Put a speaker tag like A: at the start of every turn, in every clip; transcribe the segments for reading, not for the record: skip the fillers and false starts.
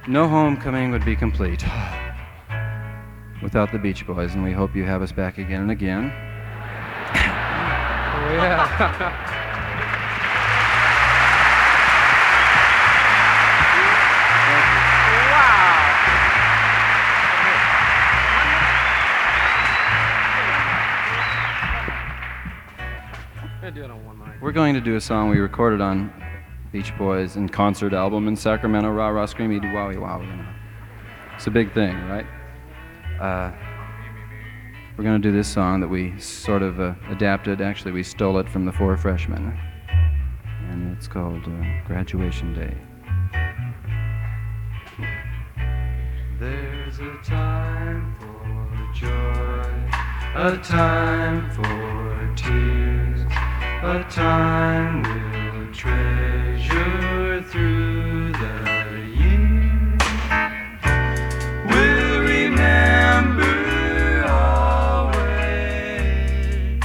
A: No homecoming would be complete without the Beach Boys, and we hope you have us back again and again.
B: Oh, yeah.
A: We're going to do a song we recorded on Beach Boys in concert album in Sacramento, Rah Rah Screamy Doo Wowie Wow. You know. It's a big thing, right? We're going to do this song that we sort of adapted. Actually, we stole it from the Four Freshmen. And it's called Graduation Day. There's a time for joy, a time for tears, a time we'll treasure through the years. We'll remember always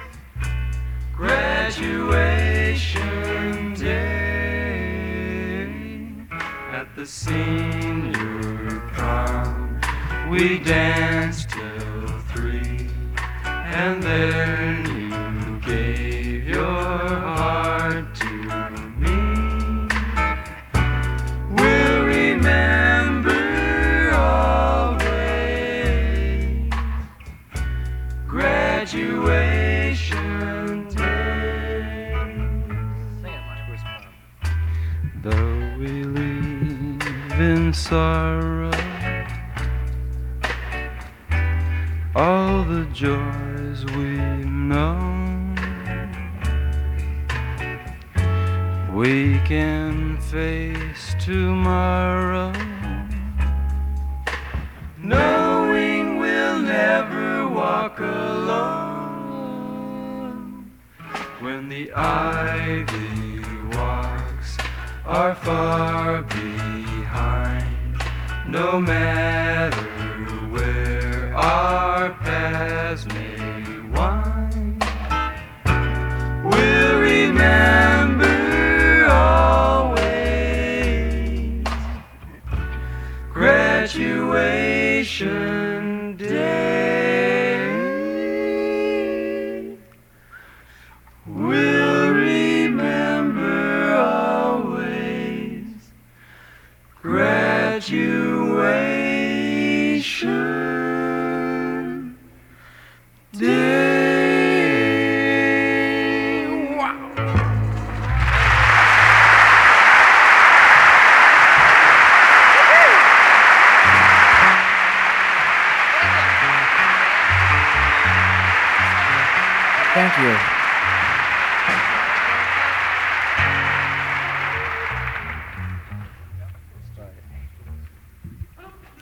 A: graduation day. At the senior prom, we danced till 3, and then you gave your heart to me. We'll remember always graduation day. Though we live in sorrow, all the joys we've known, we can face tomorrow, knowing we'll never walk alone. When the ivy walks are far behind, no matter where our paths may wind, we'll remember always graduation day. We'll remember always graduation day. Wow.
C: Thank you.